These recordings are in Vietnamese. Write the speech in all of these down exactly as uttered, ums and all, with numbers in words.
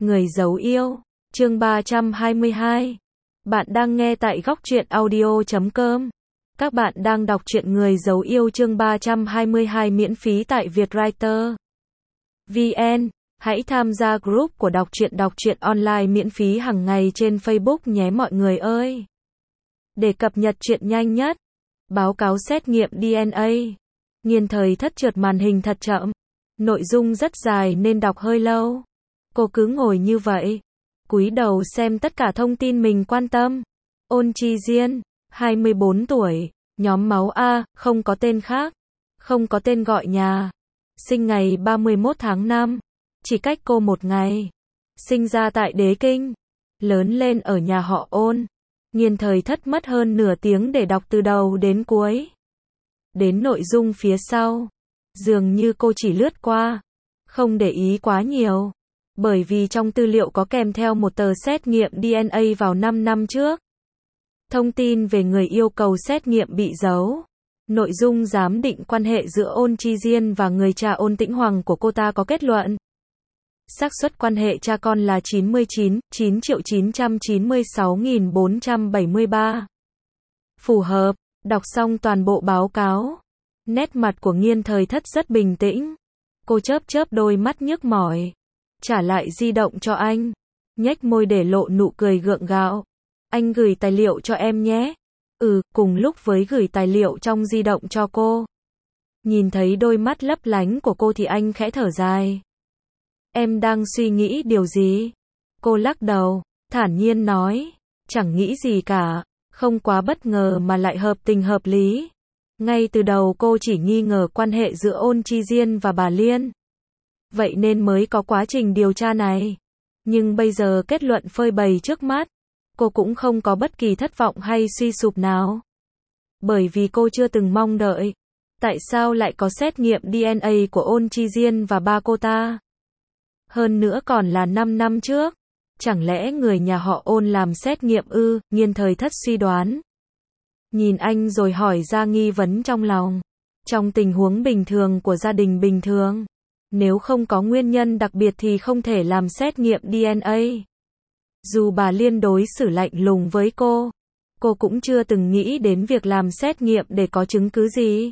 Người giấu yêu, chương ba trăm hai mươi hai. Bạn đang nghe tại góc truyện audio chấm com. Các bạn đang đọc truyện Người giấu yêu chương ba trăm hai mươi hai miễn phí tại Vietwriter vê en. Hãy tham gia group của đọc truyện đọc truyện online miễn phí hàng ngày trên Facebook nhé mọi người ơi. Để cập nhật truyện nhanh nhất, báo cáo xét nghiệm đê en a. Nghiên thời thất trượt màn hình thật chậm. Nội dung rất dài nên đọc hơi lâu. Cô cứ ngồi như vậy, cúi đầu xem tất cả thông tin mình quan tâm. Ôn Chi Diên, hai mươi bốn tuổi, nhóm máu A, không có tên khác, không có tên gọi nhà. Sinh ngày ba mươi mốt tháng năm, chỉ cách cô một ngày. Sinh ra tại Đế Kinh, lớn lên ở nhà họ Ôn. Nghiên thời thất mất hơn nửa tiếng để đọc từ đầu đến cuối. Đến nội dung phía sau, dường như cô chỉ lướt qua, không để ý quá nhiều. Bởi vì trong tư liệu có kèm theo một tờ xét nghiệm đê en a vào năm năm trước. Thông tin về người yêu cầu xét nghiệm bị giấu. Nội dung giám định quan hệ giữa Ôn Chi Diên và người cha Ôn Tĩnh Hoàng của cô ta có kết luận. Xác suất quan hệ cha con là chín mươi chín, chín triệu chín trăm chín mươi sáu nghìn bốn trăm bảy mươi ba. Phù hợp, đọc xong toàn bộ báo cáo. Nét mặt của Nghiên thời thất rất bình tĩnh. Cô chớp chớp đôi mắt nhức mỏi. Trả lại di động cho anh. Nhếch môi để lộ nụ cười gượng gạo. Anh gửi tài liệu cho em nhé. Ừ, cùng lúc với gửi tài liệu trong di động cho cô. Nhìn thấy đôi mắt lấp lánh của cô thì anh khẽ thở dài. Em đang suy nghĩ điều gì? Cô lắc đầu, thản nhiên nói. Chẳng nghĩ gì cả, không quá bất ngờ mà lại hợp tình hợp lý. Ngay từ đầu cô chỉ nghi ngờ quan hệ giữa Ôn Chi Diên và bà Liên. Vậy nên mới có quá trình điều tra này. Nhưng bây giờ kết luận phơi bày trước mắt, cô cũng không có bất kỳ thất vọng hay suy sụp nào. Bởi vì cô chưa từng mong đợi. Tại sao lại có xét nghiệm đê en a của Ôn Chi Diên và ba cô ta? Hơn nữa còn là năm năm trước. Chẳng lẽ người nhà họ Ôn làm xét nghiệm ư? Nghiên thời thất suy đoán. Nhìn anh rồi hỏi ra nghi vấn trong lòng. Trong tình huống bình thường của gia đình bình thường, nếu không có nguyên nhân đặc biệt thì không thể làm xét nghiệm đê en a. Dù bà Liên đối xử lạnh lùng với cô, cô cũng chưa từng nghĩ đến việc làm xét nghiệm để có chứng cứ gì.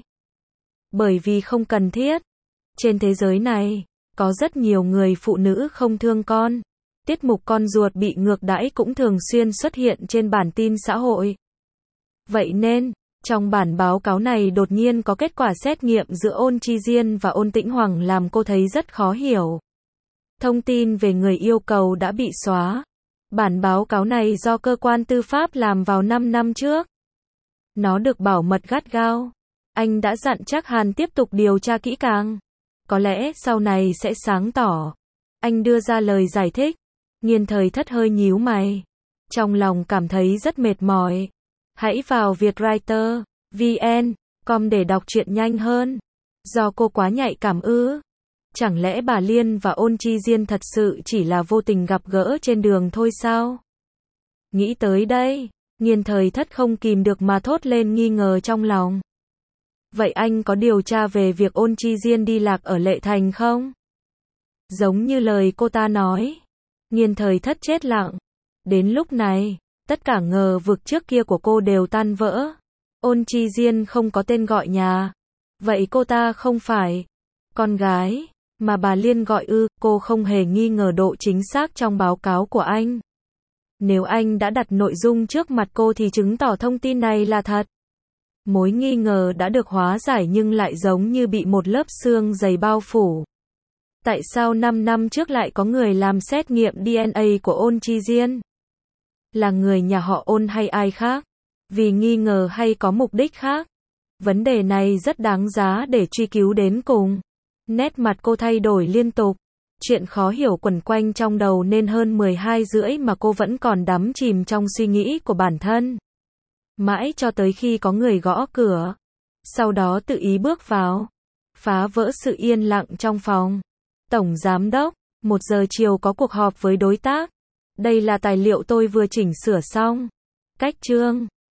Bởi vì không cần thiết. Trên thế giới này, có rất nhiều người phụ nữ không thương con. Tiết mục con ruột bị ngược đãi cũng thường xuyên xuất hiện trên bản tin xã hội. Vậy nên, trong bản báo cáo này đột nhiên có kết quả xét nghiệm giữa Ôn Chi Diên và Ôn Tĩnh Hoàng làm cô thấy rất khó hiểu. Thông tin về người yêu cầu đã bị xóa. Bản báo cáo này do cơ quan tư pháp làm vào năm năm trước. Nó được bảo mật gắt gao. Anh đã dặn chắc Hàn tiếp tục điều tra kỹ càng. Có lẽ sau này sẽ sáng tỏ. Anh đưa ra lời giải thích. Nghiên thời thất hơi nhíu mày. Trong lòng cảm thấy rất mệt mỏi. Hãy vào Vietwriter vê en com để đọc truyện nhanh hơn. Do cô quá nhạy cảm ư? Chẳng lẽ bà Liên và Ôn Chi Diên thật sự chỉ là vô tình gặp gỡ trên đường thôi sao? Nghĩ tới đây, Nghiên thời thất không kìm được mà thốt lên nghi ngờ trong lòng. Vậy anh có điều tra về việc Ôn Chi Diên đi lạc ở Lệ Thành không? Giống như lời cô ta nói. Nghiên thời thất chết lặng. Đến lúc này, tất cả ngờ vực trước kia của cô đều tan vỡ. Ôn Chi Diên không có tên gọi nhà. Vậy cô ta không phải con gái mà bà Liên gọi ư? Cô không hề nghi ngờ độ chính xác trong báo cáo của anh. Nếu anh đã đặt nội dung trước mặt cô thì chứng tỏ thông tin này là thật. Mối nghi ngờ đã được hóa giải nhưng lại giống như bị một lớp sương dày bao phủ. Tại sao năm năm trước lại có người làm xét nghiệm đê en a của Ôn Chi Diên? Là người nhà họ Ôn hay ai khác? Vì nghi ngờ hay có mục đích khác? Vấn đề này rất đáng giá để truy cứu đến cùng. Nét mặt cô thay đổi liên tục. Chuyện khó hiểu quẩn quanh trong đầu nên hơn mười hai rưỡi mà cô vẫn còn đắm chìm trong suy nghĩ của bản thân. Mãi cho tới khi có người gõ cửa. Sau đó tự ý bước vào. Phá vỡ sự yên lặng trong phòng. Tổng giám đốc, một giờ chiều có cuộc họp với đối tác. Đây là tài liệu tôi vừa chỉnh sửa xong. Cách chương.